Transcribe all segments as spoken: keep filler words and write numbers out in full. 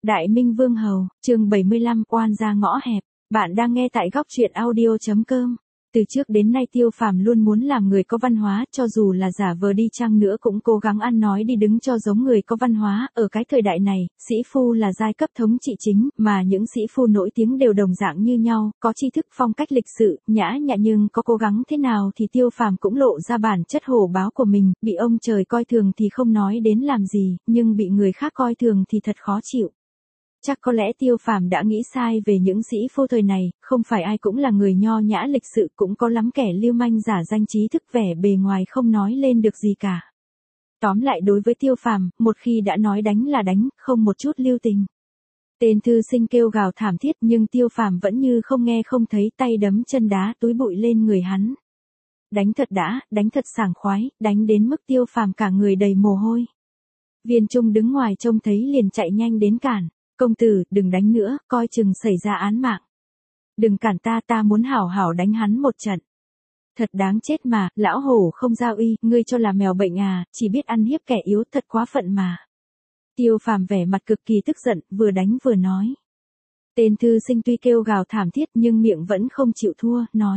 Đại Minh Vương Hầu, chương bảy mươi lăm, oan gia ngõ hẹp. Bạn đang nghe tại góc truyện audio chấm com. Từ trước đến nay Tiêu Phàm luôn muốn làm người có văn hóa, cho dù là giả vờ đi chăng nữa cũng cố gắng ăn nói đi đứng cho giống người có văn hóa. Ở cái thời đại này, sĩ phu là giai cấp thống trị chính, mà những sĩ phu nổi tiếng đều đồng dạng như nhau, có tri thức phong cách lịch sự, nhã nhặn, nhưng có cố gắng thế nào thì Tiêu Phàm cũng lộ ra bản chất hổ báo của mình, bị ông trời coi thường thì không nói đến làm gì, nhưng bị người khác coi thường thì thật khó chịu. Chắc có lẽ Tiêu Phàm đã nghĩ sai về những sĩ phu thời này, không phải ai cũng là người nho nhã lịch sự, cũng có lắm kẻ lưu manh giả danh trí thức, vẻ bề ngoài không nói lên được gì cả. Tóm lại, đối với Tiêu Phàm, một khi đã nói đánh là đánh, không một chút lưu tình. Tên thư sinh kêu gào thảm thiết, nhưng Tiêu Phàm vẫn như không nghe không thấy, tay đấm chân đá túi bụi lên người hắn. Đánh thật đã, đánh thật sảng khoái, đánh đến mức Tiêu Phàm cả người đầy mồ hôi. Viên Trung đứng ngoài trông thấy liền chạy nhanh đến cản. Công tử, đừng đánh nữa, coi chừng xảy ra án mạng. Đừng cản ta, ta muốn hảo hảo đánh hắn một trận. Thật đáng chết mà, lão hổ không giao uy, ngươi cho là mèo bệnh à, chỉ biết ăn hiếp kẻ yếu, thật quá phận mà. Tiêu Phàm vẻ mặt cực kỳ tức giận, vừa đánh vừa nói. Tên thư sinh tuy kêu gào thảm thiết nhưng miệng vẫn không chịu thua, nói.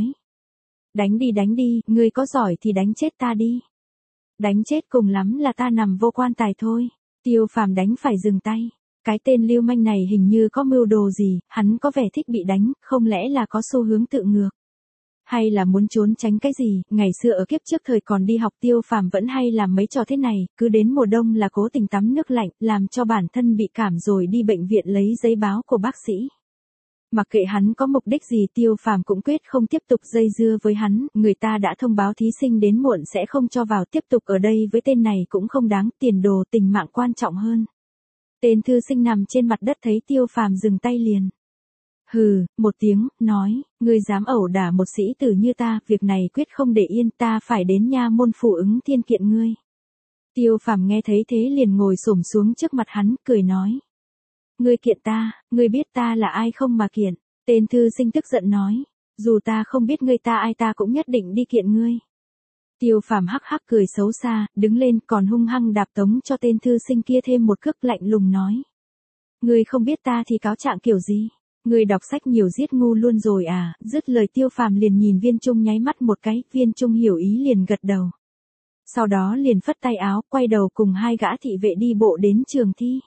Đánh đi đánh đi, ngươi có giỏi thì đánh chết ta đi. Đánh chết cùng lắm là ta nằm vô quan tài thôi. Tiêu Phàm đánh phải dừng tay. Cái tên lưu manh này hình như có mưu đồ gì, hắn có vẻ thích bị đánh, không lẽ là có xu hướng tự ngược. Hay là muốn trốn tránh cái gì, ngày xưa ở kiếp trước thời còn đi học Tiêu Phàm vẫn hay làm mấy trò thế này, cứ đến mùa đông là cố tình tắm nước lạnh, làm cho bản thân bị cảm rồi đi bệnh viện lấy giấy báo của bác sĩ. Mặc kệ hắn có mục đích gì, Tiêu Phàm cũng quyết không tiếp tục dây dưa với hắn, người ta đã thông báo thí sinh đến muộn sẽ không cho vào, tiếp tục ở đây với tên này cũng không đáng, tiền đồ tình mạng quan trọng hơn. Tên thư sinh nằm trên mặt đất thấy Tiêu Phàm dừng tay liền. Hừ, một tiếng, nói, ngươi dám ẩu đả một sĩ tử như ta, việc này quyết không để yên, ta phải đến nha môn phủ ứng thiên kiện ngươi. Tiêu Phàm nghe thấy thế liền ngồi xổm xuống trước mặt hắn, cười nói. Ngươi kiện ta, ngươi biết ta là ai không mà kiện. Tên thư sinh tức giận nói, dù ta không biết ngươi ta ai ta cũng nhất định đi kiện ngươi. Tiêu Phàm hắc hắc cười xấu xa, đứng lên còn hung hăng đạp tống cho tên thư sinh kia thêm một cước, lạnh lùng nói. Ngươi không biết ta thì cáo trạng kiểu gì? Ngươi đọc sách nhiều giết ngu luôn rồi à? Dứt lời Tiêu Phàm liền nhìn Viên Trung nháy mắt một cái, Viên Trung hiểu ý liền gật đầu. Sau đó liền phất tay áo, quay đầu cùng hai gã thị vệ đi bộ đến trường thi.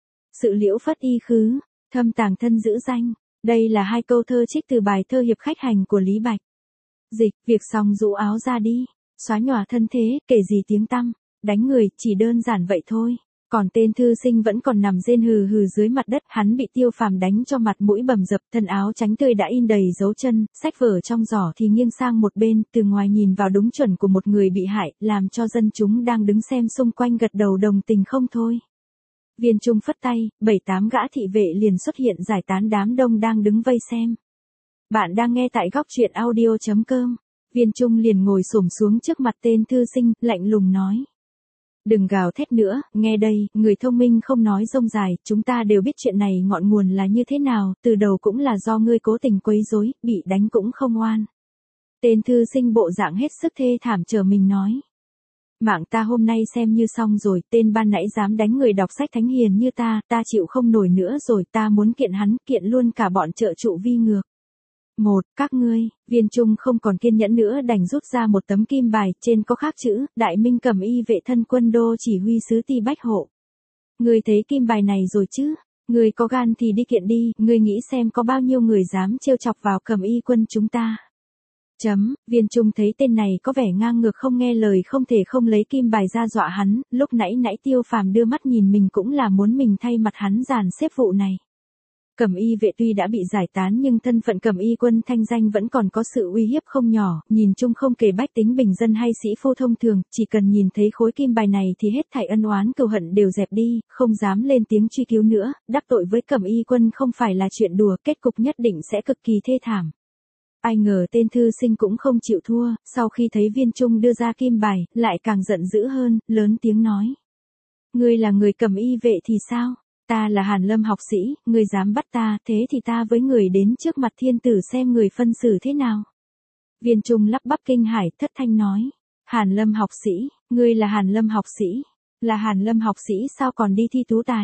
Sự liễu phất y khứ, thâm tàng thân giữ danh. Đây là hai câu thơ trích từ bài thơ Hiệp Khách Hành của Lý Bạch. Dịch, việc xong rũ áo ra đi. Xóa nhòa thân thế, kể gì tiếng tăm, đánh người, chỉ đơn giản vậy thôi. Còn tên thư sinh vẫn còn nằm rên hừ hừ dưới mặt đất, hắn bị Tiêu Phàm đánh cho mặt mũi bầm dập, thân áo tránh tươi đã in đầy dấu chân, sách vở trong giỏ thì nghiêng sang một bên, từ ngoài nhìn vào đúng chuẩn của một người bị hại, làm cho dân chúng đang đứng xem xung quanh gật đầu đồng tình không thôi. Viên Trung phất tay, bảy tám gã thị vệ liền xuất hiện giải tán đám đông đang đứng vây xem. Bạn đang nghe tại góc truyện audio chấm com. Viên Trung liền ngồi xổm xuống trước mặt tên thư sinh, lạnh lùng nói. Đừng gào thét nữa, nghe đây, người thông minh không nói rông dài, chúng ta đều biết chuyện này ngọn nguồn là như thế nào, từ đầu cũng là do ngươi cố tình quấy rối, bị đánh cũng không oan. Tên thư sinh bộ dạng hết sức thê thảm chờ mình nói. Mạng ta hôm nay xem như xong rồi, tên ban nãy dám đánh người đọc sách thánh hiền như ta, ta chịu không nổi nữa rồi, ta muốn kiện hắn, kiện luôn cả bọn trợ trụ vi ngược. Một, các ngươi, Viên Trung không còn kiên nhẫn nữa đành rút ra một tấm kim bài, trên có khắc chữ, Đại Minh Cẩm Y vệ thân quân đô chỉ huy sứ Ti Bách Hộ. Ngươi thấy kim bài này rồi chứ? Ngươi có gan thì đi kiện đi, ngươi nghĩ xem có bao nhiêu người dám trêu chọc vào Cẩm Y quân chúng ta. Chấm, Viên Trung thấy tên này có vẻ ngang ngược không nghe lời, không thể không lấy kim bài ra dọa hắn, lúc nãy nãy Tiêu Phàm đưa mắt nhìn mình cũng là muốn mình thay mặt hắn dàn xếp vụ này. Cẩm Y vệ tuy đã bị giải tán nhưng thân phận Cẩm Y quân thanh danh vẫn còn có sự uy hiếp không nhỏ, nhìn chung không kể bách tính bình dân hay sĩ phu thông thường, chỉ cần nhìn thấy khối kim bài này thì hết thảy ân oán cừu hận đều dẹp đi, không dám lên tiếng truy cứu nữa, đắc tội với Cẩm Y quân không phải là chuyện đùa, kết cục nhất định sẽ cực kỳ thê thảm. Ai ngờ tên thư sinh cũng không chịu thua, sau khi thấy Viên Trung đưa ra kim bài, lại càng giận dữ hơn, lớn tiếng nói. Ngươi là người Cẩm Y vệ thì sao? Ta là Hàn Lâm học sĩ, ngươi dám bắt ta, thế thì ta với người đến trước mặt thiên tử xem người phân xử thế nào. Viên Trung lắp bắp kinh hãi, thất thanh nói. Hàn Lâm học sĩ, ngươi là Hàn Lâm học sĩ, là Hàn Lâm học sĩ sao còn đi thi tú tài?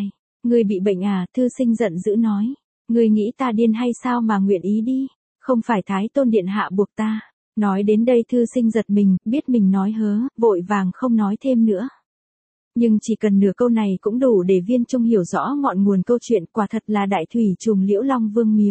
Ngươi bị bệnh à, thư sinh giận dữ nói. Ngươi nghĩ ta điên hay sao mà nguyện ý đi, không phải Thái Tôn Điện Hạ buộc ta. Nói đến đây thư sinh giật mình, biết mình nói hớ, vội vàng không nói thêm nữa. Nhưng chỉ cần nửa câu này cũng đủ để Viên Trung hiểu rõ ngọn nguồn câu chuyện, quả thật là đại thủy trùm Liễu Long Vương miếu.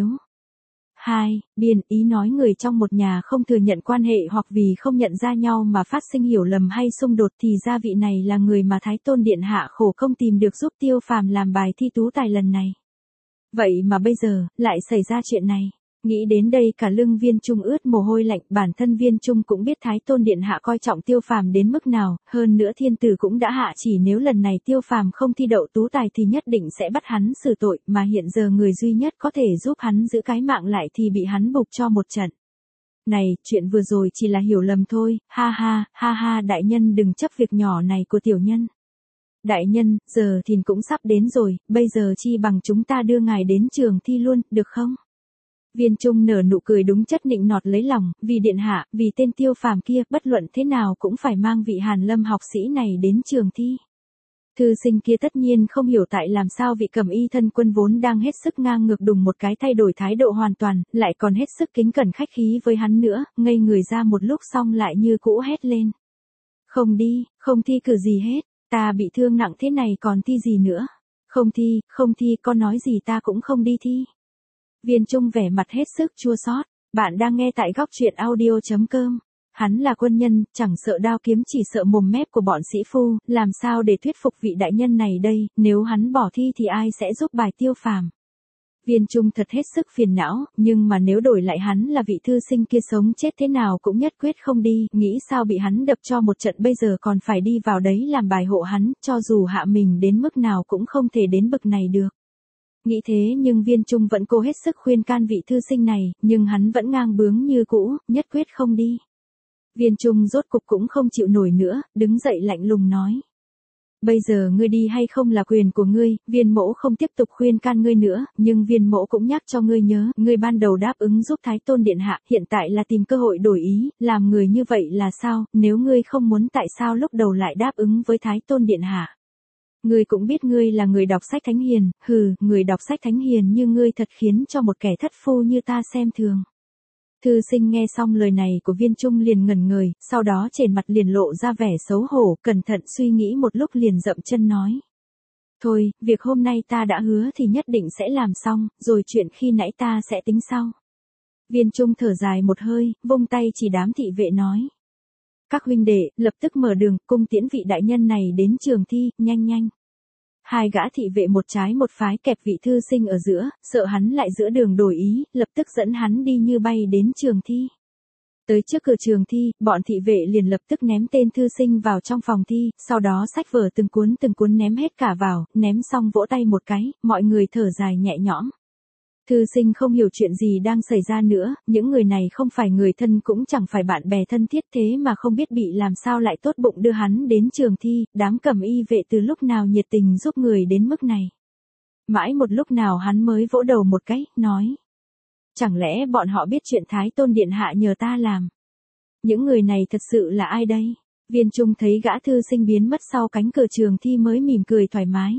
hai. Biên ý nói người trong một nhà không thừa nhận quan hệ hoặc vì không nhận ra nhau mà phát sinh hiểu lầm hay xung đột thì gia vị này là người mà Thái Tôn Điện Hạ khổ công tìm được giúp Tiêu Phàm làm bài thi tú tài lần này. Vậy mà bây giờ, lại xảy ra chuyện này. Nghĩ đến đây cả lưng Viên Trung ướt mồ hôi lạnh, bản thân Viên Trung cũng biết Thái Tôn Điện Hạ coi trọng Tiêu Phàm đến mức nào, hơn nữa thiên tử cũng đã hạ chỉ nếu lần này Tiêu Phàm không thi đậu tú tài thì nhất định sẽ bắt hắn xử tội, mà hiện giờ người duy nhất có thể giúp hắn giữ cái mạng lại thì bị hắn bục cho một trận. Này, chuyện vừa rồi chỉ là hiểu lầm thôi, ha ha, ha ha, đại nhân đừng chấp việc nhỏ này của tiểu nhân. Đại nhân, giờ thìn cũng sắp đến rồi, bây giờ chi bằng chúng ta đưa ngài đến trường thi luôn, được không? Viên Trung nở nụ cười đúng chất nịnh nọt lấy lòng, vì điện hạ, vì tên Tiêu Phàm kia, bất luận thế nào cũng phải mang vị Hàn Lâm học sĩ này đến trường thi. Thư sinh kia tất nhiên không hiểu tại làm sao vị Cẩm Y thân quân vốn đang hết sức ngang ngược đùng một cái thay đổi thái độ hoàn toàn, lại còn hết sức kính cẩn khách khí với hắn nữa, ngây người ra một lúc xong lại như cũ hét lên. Không đi, không thi cử gì hết, ta bị thương nặng thế này còn thi gì nữa. Không thi, không thi, con nói gì ta cũng không đi thi. Viên Trung vẻ mặt hết sức chua xót. Bạn đang nghe tại góc truyện audio chấm com. Hắn là quân nhân, chẳng sợ đao kiếm chỉ sợ mồm mép của bọn sĩ phu, làm sao để thuyết phục vị đại nhân này đây, nếu hắn bỏ thi thì ai sẽ giúp bài Tiêu Phàm. Viên Trung thật hết sức phiền não, nhưng mà nếu đổi lại hắn là vị thư sinh kia sống chết thế nào cũng nhất quyết không đi, nghĩ sao bị hắn đập cho một trận bây giờ còn phải đi vào đấy làm bài hộ hắn, cho dù hạ mình đến mức nào cũng không thể đến bậc này được. Nghĩ thế nhưng Viên Trung vẫn cố hết sức khuyên can vị thư sinh này, nhưng hắn vẫn ngang bướng như cũ, nhất quyết không đi. Viên Trung rốt cục cũng không chịu nổi nữa, đứng dậy lạnh lùng nói. Bây giờ ngươi đi hay không là quyền của ngươi, Viên mỗ không tiếp tục khuyên can ngươi nữa, nhưng Viên mỗ cũng nhắc cho ngươi nhớ, ngươi ban đầu đáp ứng giúp Thái Tôn Điện Hạ, hiện tại là tìm cơ hội đổi ý, làm người như vậy là sao, nếu ngươi không muốn tại sao lúc đầu lại đáp ứng với Thái Tôn Điện Hạ. Ngươi cũng biết ngươi là người đọc sách thánh hiền, hừ, người đọc sách thánh hiền như ngươi thật khiến cho một kẻ thất phu như ta xem thường. Thư sinh nghe xong lời này của Viên Trung liền ngẩn người, sau đó trên mặt liền lộ ra vẻ xấu hổ, cẩn thận suy nghĩ một lúc liền dậm chân nói. Thôi, việc hôm nay ta đã hứa thì nhất định sẽ làm xong, rồi chuyện khi nãy ta sẽ tính sau. Viên Trung thở dài một hơi, vung tay chỉ đám thị vệ nói. Các huynh đệ, lập tức mở đường, cung tiễn vị đại nhân này đến trường thi, nhanh nhanh. Hai gã thị vệ một trái một phái kẹp vị thư sinh ở giữa, sợ hắn lại giữa đường đổi ý, lập tức dẫn hắn đi như bay đến trường thi. Tới trước cửa trường thi, bọn thị vệ liền lập tức ném tên thư sinh vào trong phòng thi, sau đó xách vở từng cuốn từng cuốn ném hết cả vào, ném xong vỗ tay một cái, mọi người thở dài nhẹ nhõm. Thư sinh không hiểu chuyện gì đang xảy ra nữa, những người này không phải người thân cũng chẳng phải bạn bè thân thiết thế mà không biết bị làm sao lại tốt bụng đưa hắn đến trường thi, đám Cẩm Y vệ từ lúc nào nhiệt tình giúp người đến mức này. Mãi một lúc nào hắn mới vỗ đầu một cái, nói. Chẳng lẽ bọn họ biết chuyện Thái Tôn Điện Hạ nhờ ta làm? Những người này thật sự là ai đây? Viên Trung thấy gã thư sinh biến mất sau cánh cửa trường thi mới mỉm cười thoải mái.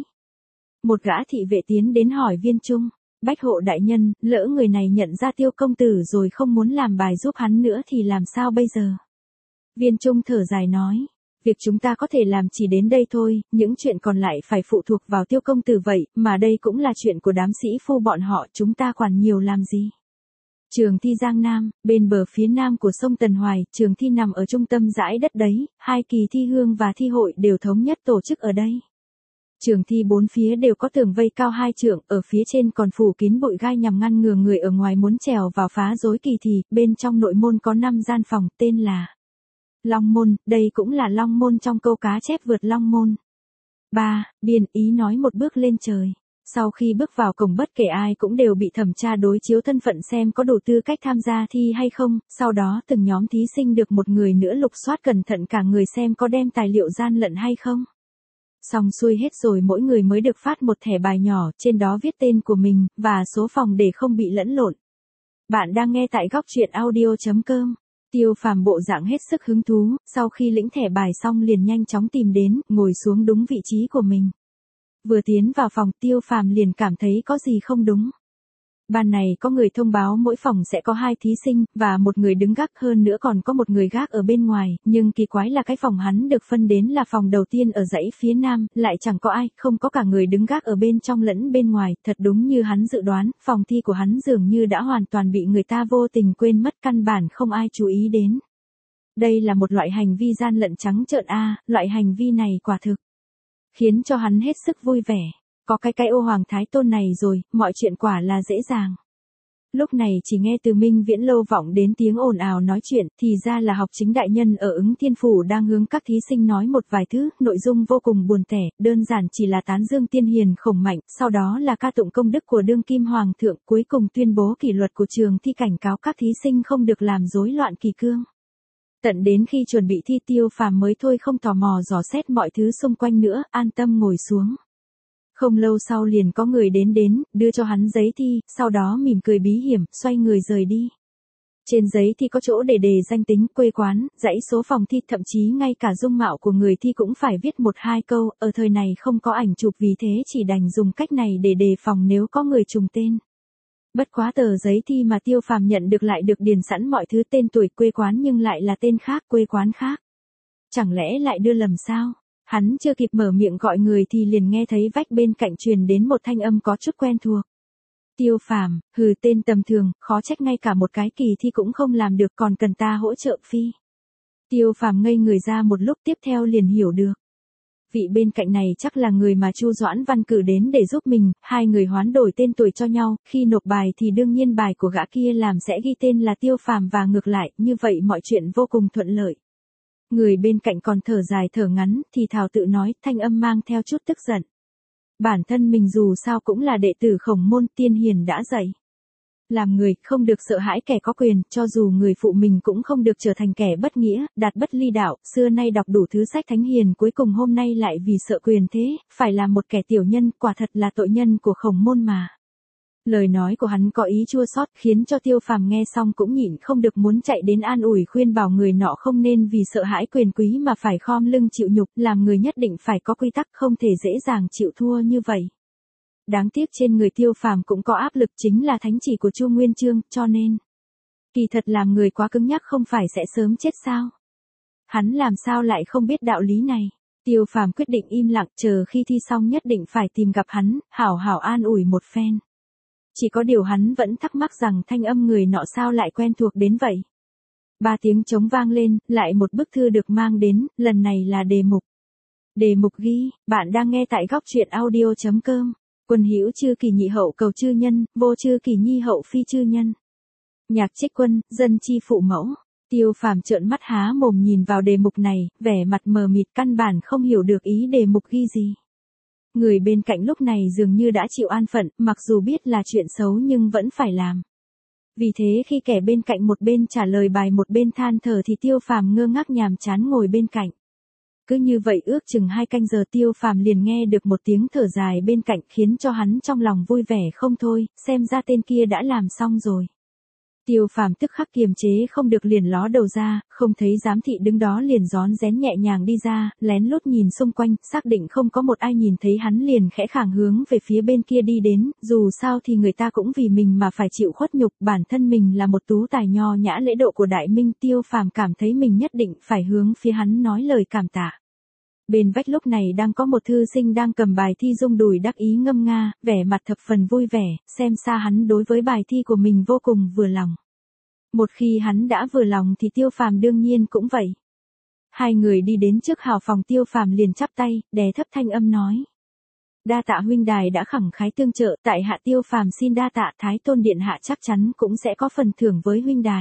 Một gã thị vệ tiến đến hỏi Viên Trung. Bách hộ đại nhân, lỡ người này nhận ra Tiêu công tử rồi không muốn làm bài giúp hắn nữa thì làm sao bây giờ? Viên Trung thở dài nói, việc chúng ta có thể làm chỉ đến đây thôi, những chuyện còn lại phải phụ thuộc vào Tiêu công tử vậy, mà đây cũng là chuyện của đám sĩ phu bọn họ, chúng ta quản nhiều làm gì? Trường thi Giang Nam, bên bờ phía nam của sông Tần Hoài, trường thi nằm ở trung tâm dãy đất đấy, hai kỳ thi hương và thi hội đều thống nhất tổ chức ở đây. Trường thi bốn phía đều có tường vây cao hai trượng, ở phía trên còn phủ kín bụi gai nhằm ngăn ngừa người ở ngoài muốn trèo vào phá rối kỳ thi, bên trong nội môn có năm gian phòng, tên là Long Môn, đây cũng là Long Môn trong câu cá chép vượt Long Môn. ba. Biên ý nói một bước lên trời. Sau khi bước vào cổng bất kể ai cũng đều bị thẩm tra đối chiếu thân phận xem có đủ tư cách tham gia thi hay không, sau đó từng nhóm thí sinh được một người nữa lục soát cẩn thận cả người xem có đem tài liệu gian lận hay không. Xong xuôi hết rồi mỗi người mới được phát một thẻ bài nhỏ, trên đó viết tên của mình, và số phòng để không bị lẫn lộn. Bạn đang nghe tại góc truyện audio chấm com. Tiêu Phàm bộ dạng hết sức hứng thú, sau khi lĩnh thẻ bài xong liền nhanh chóng tìm đến, ngồi xuống đúng vị trí của mình. Vừa tiến vào phòng Tiêu Phàm liền cảm thấy có gì không đúng. Ban này có người thông báo mỗi phòng sẽ có hai thí sinh, và một người đứng gác, hơn nữa còn có một người gác ở bên ngoài, nhưng kỳ quái là cái phòng hắn được phân đến là phòng đầu tiên ở dãy phía nam, lại chẳng có ai, không có cả người đứng gác ở bên trong lẫn bên ngoài, thật đúng như hắn dự đoán, phòng thi của hắn dường như đã hoàn toàn bị người ta vô tình quên mất, căn bản không ai chú ý đến. Đây là một loại hành vi gian lận trắng trợn a, loại hành vi này quả thực khiến cho hắn hết sức vui vẻ. Có cái cái ô Hoàng Thái Tôn này rồi, mọi chuyện quả là dễ dàng. Lúc này chỉ nghe từ Minh Viễn lâu vọng đến tiếng ồn ào nói chuyện, thì ra là học chính đại nhân ở Ứng Thiên Phủ đang hướng các thí sinh nói một vài thứ, nội dung vô cùng buồn tẻ, đơn giản chỉ là tán dương tiên hiền khổng mạnh, sau đó là ca tụng công đức của đương kim hoàng thượng, cuối cùng tuyên bố kỷ luật của trường thi, cảnh cáo các thí sinh không được làm rối loạn kỷ cương. Tận đến khi chuẩn bị thi Tiêu Phàm mới thôi không tò mò dò xét mọi thứ xung quanh nữa, an tâm ngồi xuống. Không lâu sau liền có người đến đến, đưa cho hắn giấy thi, sau đó mỉm cười bí hiểm, xoay người rời đi. Trên giấy thi có chỗ để đề danh tính, quê quán, dãy số phòng thi, thậm chí ngay cả dung mạo của người thi cũng phải viết một hai câu, ở thời này không có ảnh chụp vì thế chỉ đành dùng cách này để đề phòng nếu có người trùng tên. Bất quá tờ giấy thi mà Tiêu Phàm nhận được lại được điền sẵn mọi thứ, tên tuổi, quê quán nhưng lại là tên khác, quê quán khác. Chẳng lẽ lại đưa lầm sao? Hắn chưa kịp mở miệng gọi người thì liền nghe thấy vách bên cạnh truyền đến một thanh âm có chút quen thuộc. Tiêu Phàm, hừ, tên tầm thường, khó trách ngay cả một cái kỳ thi cũng không làm được, còn cần ta hỗ trợ phi. Tiêu Phàm ngây người ra một lúc, tiếp theo liền hiểu được. Vị bên cạnh này chắc là người mà Chu Doãn Văn cử đến để giúp mình, hai người hoán đổi tên tuổi cho nhau, khi nộp bài thì đương nhiên bài của gã kia làm sẽ ghi tên là Tiêu Phàm và ngược lại, như vậy mọi chuyện vô cùng thuận lợi. Người bên cạnh còn thở dài thở ngắn, thì thào tự nói, thanh âm mang theo chút tức giận. Bản thân mình dù sao cũng là đệ tử Khổng Môn, tiên hiền đã dạy. Làm người, không được sợ hãi kẻ có quyền, cho dù người phụ mình cũng không được trở thành kẻ bất nghĩa, đạt bất ly đạo, xưa nay đọc đủ thứ sách thánh hiền, cuối cùng hôm nay lại vì sợ quyền thế, phải là một kẻ tiểu nhân, quả thật là tội nhân của Khổng Môn mà. Lời nói của hắn có ý chua xót, khiến cho Tiêu Phàm nghe xong cũng nhịn không được muốn chạy đến an ủi khuyên bảo người nọ không nên vì sợ hãi quyền quý mà phải khom lưng chịu nhục, làm người nhất định phải có quy tắc, không thể dễ dàng chịu thua như vậy. Đáng tiếc trên người Tiêu Phàm cũng có áp lực, chính là thánh chỉ của Chu Nguyên Chương, cho nên kỳ thật làm người quá cứng nhắc không phải sẽ sớm chết sao? Hắn làm sao lại không biết đạo lý này? Tiêu Phàm quyết định im lặng, chờ khi thi xong nhất định phải tìm gặp hắn, hảo hảo an ủi một phen. Chỉ có điều hắn vẫn thắc mắc rằng thanh âm người nọ sao lại quen thuộc đến vậy. Ba tiếng trống vang lên, lại một bức thư được mang đến, lần này là đề mục. Đề mục ghi, bạn đang nghe tại góc truyện audio chấm com. Quân hữu chư kỳ nhị hậu cầu chư nhân, vô chư kỳ nhi hậu phi chư nhân. Nhạc Trích Quân, dân chi phụ mẫu. Tiêu Phàm trợn mắt há mồm nhìn vào đề mục này, vẻ mặt mờ mịt, căn bản không hiểu được ý đề mục ghi gì. Người bên cạnh lúc này dường như đã chịu an phận, mặc dù biết là chuyện xấu nhưng vẫn phải làm. Vì thế khi kẻ bên cạnh một bên trả lời bài một bên than thở thì Tiêu Phàm ngơ ngác nhàm chán ngồi bên cạnh. Cứ như vậy ước chừng hai canh giờ Tiêu Phàm liền nghe được một tiếng thở dài bên cạnh, khiến cho hắn trong lòng vui vẻ không thôi, xem ra tên kia đã làm xong rồi. Tiêu Phàm tức khắc kiềm chế không được liền ló đầu ra, không thấy giám thị đứng đó liền rón rén nhẹ nhàng đi ra, lén lút nhìn xung quanh, xác định không có một ai nhìn thấy hắn liền khẽ khàng hướng về phía bên kia đi đến, dù sao thì người ta cũng vì mình mà phải chịu khuất nhục, bản thân mình là một tú tài nho nhã lễ độ của Đại Minh, Tiêu Phàm cảm thấy mình nhất định phải hướng phía hắn nói lời cảm tạ. Bên vách lúc này đang có một thư sinh đang cầm bài thi rung đùi đắc ý ngâm nga, vẻ mặt thập phần vui vẻ, xem xa hắn đối với bài thi của mình vô cùng vừa lòng. Một khi hắn đã vừa lòng thì Tiêu Phàm đương nhiên cũng vậy. Hai người đi đến trước hào phòng, Tiêu Phàm liền chắp tay, đè thấp thanh âm nói. Đa tạ huynh đài đã khẳng khái tương trợ, tại hạ Tiêu Phàm xin đa tạ, Thái Tôn điện hạ chắc chắn cũng sẽ có phần thưởng với huynh đài.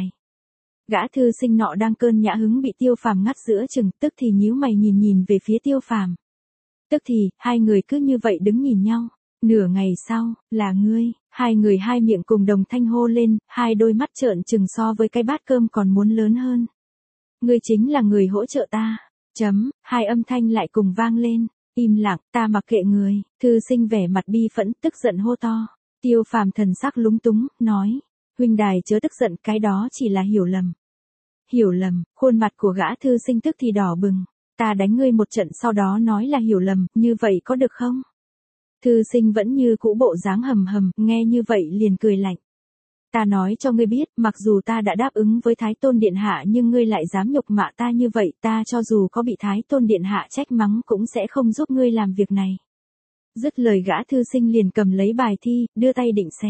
Gã thư sinh nọ đang cơn nhã hứng bị Tiêu Phàm ngắt giữa chừng, tức thì nhíu mày nhìn nhìn về phía Tiêu Phàm. Tức thì, hai người cứ như vậy đứng nhìn nhau. Nửa ngày sau, là ngươi, hai người hai miệng cùng đồng thanh hô lên, hai đôi mắt trợn trừng so với cái bát cơm còn muốn lớn hơn. Ngươi chính là người hỗ trợ ta. Chấm, hai âm thanh lại cùng vang lên. Im lặng, ta mặc kệ người. Thư sinh vẻ mặt bi phẫn, tức giận hô to. Tiêu Phàm thần sắc lúng túng, nói. Huynh đài chớ tức giận, cái đó chỉ là hiểu lầm. Hiểu lầm, khuôn mặt của gã thư sinh tức thì đỏ bừng. Ta đánh ngươi một trận sau đó nói là hiểu lầm, như vậy có được không? Thư sinh vẫn như cũ bộ dáng hầm hầm, nghe như vậy liền cười lạnh. Ta nói cho ngươi biết, mặc dù ta đã đáp ứng với Thái Tôn Điện Hạ nhưng ngươi lại dám nhục mạ ta như vậy, ta cho dù có bị Thái Tôn Điện Hạ trách mắng cũng sẽ không giúp ngươi làm việc này. Dứt lời gã thư sinh liền cầm lấy bài thi, đưa tay định xé.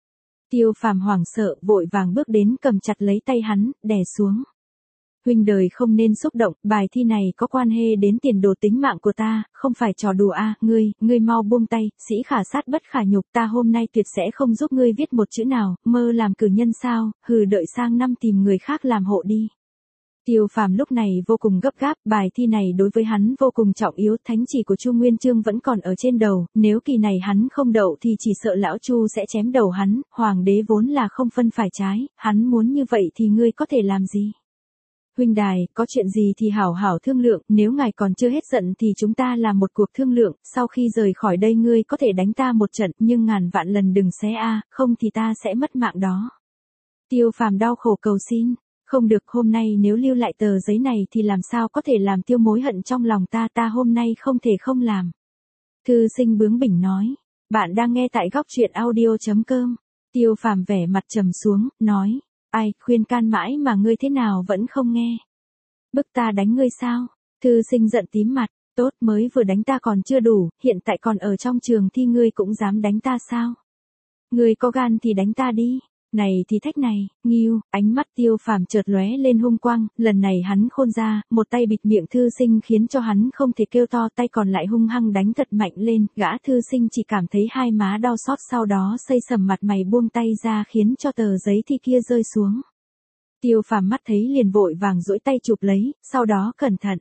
Tiêu Phàm hoảng sợ, vội vàng bước đến cầm chặt lấy tay hắn, đè xuống. Huynh đời không nên xúc động, bài thi này có quan hệ đến tiền đồ tính mạng của ta, không phải trò đùa a, à, ngươi, ngươi mau buông tay, sĩ khả sát bất khả nhục, ta hôm nay tuyệt sẽ không giúp ngươi viết một chữ nào, mơ làm cử nhân sao, hừ đợi sang năm tìm người khác làm hộ đi. Tiêu Phàm lúc này vô cùng gấp gáp, bài thi này đối với hắn vô cùng trọng yếu, thánh chỉ của Chu Nguyên Chương vẫn còn ở trên đầu, nếu kỳ này hắn không đậu thì chỉ sợ lão Chu sẽ chém đầu hắn, hoàng đế vốn là không phân phải trái, hắn muốn như vậy thì ngươi có thể làm gì? Huynh đài, có chuyện gì thì hảo hảo thương lượng, nếu ngài còn chưa hết giận thì chúng ta làm một cuộc thương lượng, sau khi rời khỏi đây ngươi có thể đánh ta một trận, nhưng ngàn vạn lần đừng xé a, không thì ta sẽ mất mạng đó. Tiêu Phàm đau khổ cầu xin, không được, hôm nay nếu lưu lại tờ giấy này thì làm sao có thể làm tiêu mối hận trong lòng ta, ta hôm nay không thể không làm. Thư sinh bướng bỉnh nói, bạn đang nghe tại góc truyện audio chấm com. Tiêu Phàm vẻ mặt trầm xuống, nói. Ai, khuyên can mãi mà ngươi thế nào vẫn không nghe. Bức ta đánh ngươi sao? Thư sinh giận tím mặt, tốt mới vừa đánh ta còn chưa đủ, hiện tại còn ở trong trường thi ngươi cũng dám đánh ta sao? Ngươi có gan thì đánh ta đi. Này thì thách này, Nghiêu, ánh mắt Tiêu Phàm chợt lóe lên hung quang, lần này hắn khôn ra, một tay bịt miệng thư sinh khiến cho hắn không thể kêu to, tay còn lại hung hăng đánh thật mạnh lên, gã thư sinh chỉ cảm thấy hai má đau xót, sau đó xây sầm mặt mày buông tay ra khiến cho tờ giấy thi kia rơi xuống. Tiêu Phàm mắt thấy liền vội vàng duỗi tay chụp lấy, sau đó cẩn thận.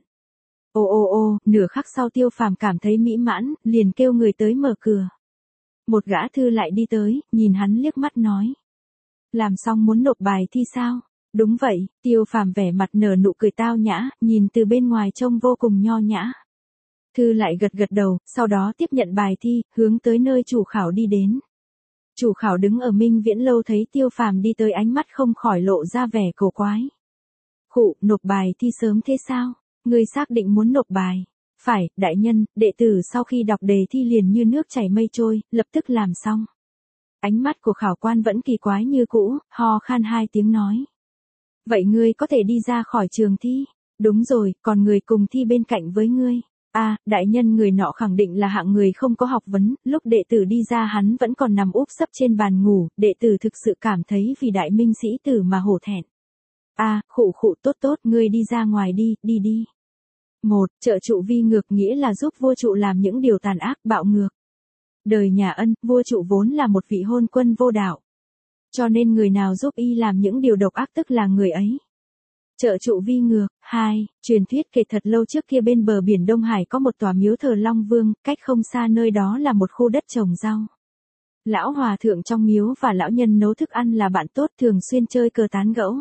Ô ô ô, nửa khắc sau Tiêu Phàm cảm thấy mỹ mãn, liền kêu người tới mở cửa. Một gã thư lại đi tới, nhìn hắn liếc mắt nói. Làm xong muốn nộp bài thi sao? Đúng vậy, Tiêu Phàm vẻ mặt nở nụ cười tao nhã, nhìn từ bên ngoài trông vô cùng nho nhã. Thư lại gật gật đầu, sau đó tiếp nhận bài thi, hướng tới nơi chủ khảo đi đến. Chủ khảo đứng ở Minh Viễn Lâu thấy Tiêu Phàm đi tới ánh mắt không khỏi lộ ra vẻ cổ quái. Khụ, nộp bài thi sớm thế sao? Ngươi xác định muốn nộp bài? Phải, đại nhân, đệ tử sau khi đọc đề thi liền như nước chảy mây trôi, lập tức làm xong. Ánh mắt của khảo quan vẫn kỳ quái như cũ, ho khan hai tiếng nói. Vậy ngươi có thể đi ra khỏi trường thi? Đúng rồi, còn người cùng thi bên cạnh với ngươi. À, đại nhân, người nọ khẳng định là hạng người không có học vấn, lúc đệ tử đi ra hắn vẫn còn nằm úp sấp trên bàn ngủ, đệ tử thực sự cảm thấy vì đại minh sĩ tử mà hổ thẹn. À, khụ khụ tốt tốt, ngươi đi ra ngoài đi, đi đi. Một, trợ trụ vi ngược nghĩa là giúp vua trụ làm những điều tàn ác bạo ngược. Đời nhà Ân, vua trụ vốn là một vị hôn quân vô đạo. Cho nên người nào giúp y làm những điều độc ác tức là người ấy. Trợ trụ vi ngược. Hai, truyền thuyết kể thật lâu trước kia bên bờ biển Đông Hải có một tòa miếu thờ Long Vương, cách không xa nơi đó là một khu đất trồng rau. Lão hòa thượng trong miếu và lão nhân nấu thức ăn là bạn tốt, thường xuyên chơi cờ tán gẫu.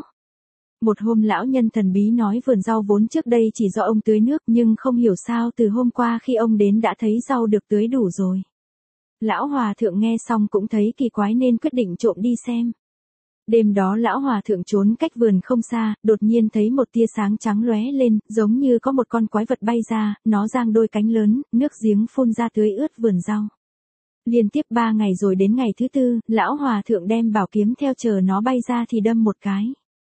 Một hôm lão nhân thần bí nói vườn rau vốn trước đây chỉ do ông tưới nước, nhưng không hiểu sao từ hôm qua khi ông đến đã thấy rau được tưới đủ rồi. Lão hòa thượng nghe xong cũng thấy kỳ quái nên quyết định trộm đi xem. Đêm đó lão hòa thượng trốn cách vườn không xa, đột nhiên thấy một tia sáng trắng lóe lên, giống như có một con quái vật bay ra, nó giang đôi cánh lớn, nước giếng phun ra tưới ướt vườn rau. Liên tiếp ba ngày rồi đến ngày thứ tư, lão hòa thượng đem bảo kiếm theo chờ nó bay ra thì đâm một cái.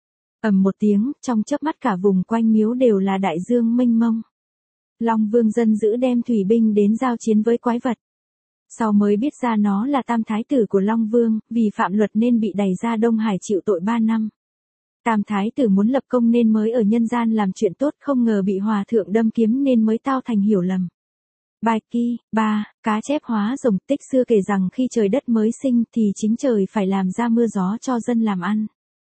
Ầm một tiếng, trong chớp mắt cả vùng quanh miếu đều là đại dương mênh mông. Long Vương dân dữ đem thủy binh đến giao chiến với quái vật. Sau mới biết ra nó là tam thái tử của Long Vương, vì phạm luật nên bị đày ra Đông Hải chịu tội ba năm. Tam thái tử muốn lập công nên mới ở nhân gian làm chuyện tốt, không ngờ bị hòa thượng đâm kiếm nên mới tao thành hiểu lầm. Bài kỳ, ba, cá chép hóa rồng. Tích xưa kể rằng khi trời đất mới sinh thì chính trời phải làm ra mưa gió cho dân làm ăn.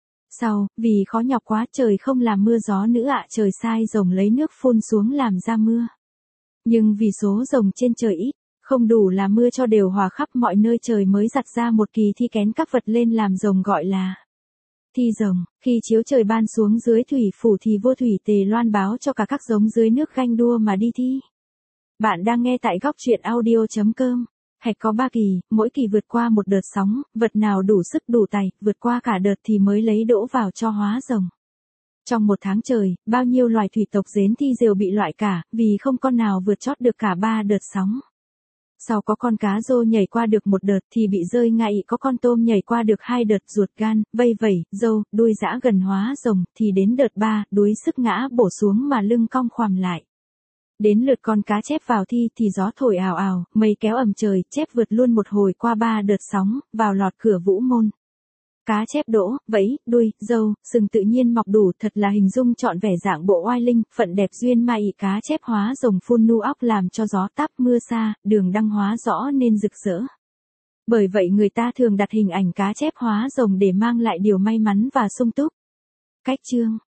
Sau, vì khó nhọc quá trời không làm mưa gió nữa ạ, trời sai rồng lấy nước phun xuống làm ra mưa. Nhưng vì số rồng trên trời ít, không đủ làm mưa cho đều hòa khắp mọi nơi, trời mới giặt ra một kỳ thi kén các vật lên làm rồng, gọi là thi rồng. Khi chiếu trời ban xuống dưới thủy phủ thì vua Thủy Tề loan báo cho cả các giống dưới nước ganh đua mà đi thi. Bạn đang nghe tại góc truyện audio chấm com. Hạch có ba kỳ, mỗi kỳ vượt qua một đợt sóng, vật nào đủ sức đủ tài, vượt qua cả đợt thì mới lấy đỗ vào cho hóa rồng. Trong một tháng trời, bao nhiêu loài thủy tộc dến thi đều bị loại cả, vì không con nào vượt chót được cả ba đợt sóng. Sau có con cá rô nhảy qua được một đợt thì bị rơi ngay, có con tôm nhảy qua được hai đợt ruột gan, vây vẩy, râu, đuôi dã gần hóa rồng, thì đến đợt ba, đuối sức ngã bổ xuống mà lưng cong khoằm lại. Đến lượt con cá chép vào thi thì gió thổi ào ào, mây kéo ầm trời, chép vượt luôn một hồi qua ba đợt sóng, vào lọt cửa vũ môn. Cá chép đỗ, vẫy, đuôi, râu, sừng tự nhiên mọc đủ, thật là hình dung trọn vẻ dạng bộ oai linh, phận đẹp duyên ma ị. Cá chép hóa rồng phun nu óc làm cho gió táp mưa xa, đường đăng hóa rõ nên rực rỡ. Bởi vậy người ta thường đặt hình ảnh cá chép hóa rồng để mang lại điều may mắn và sung túc. Cách chương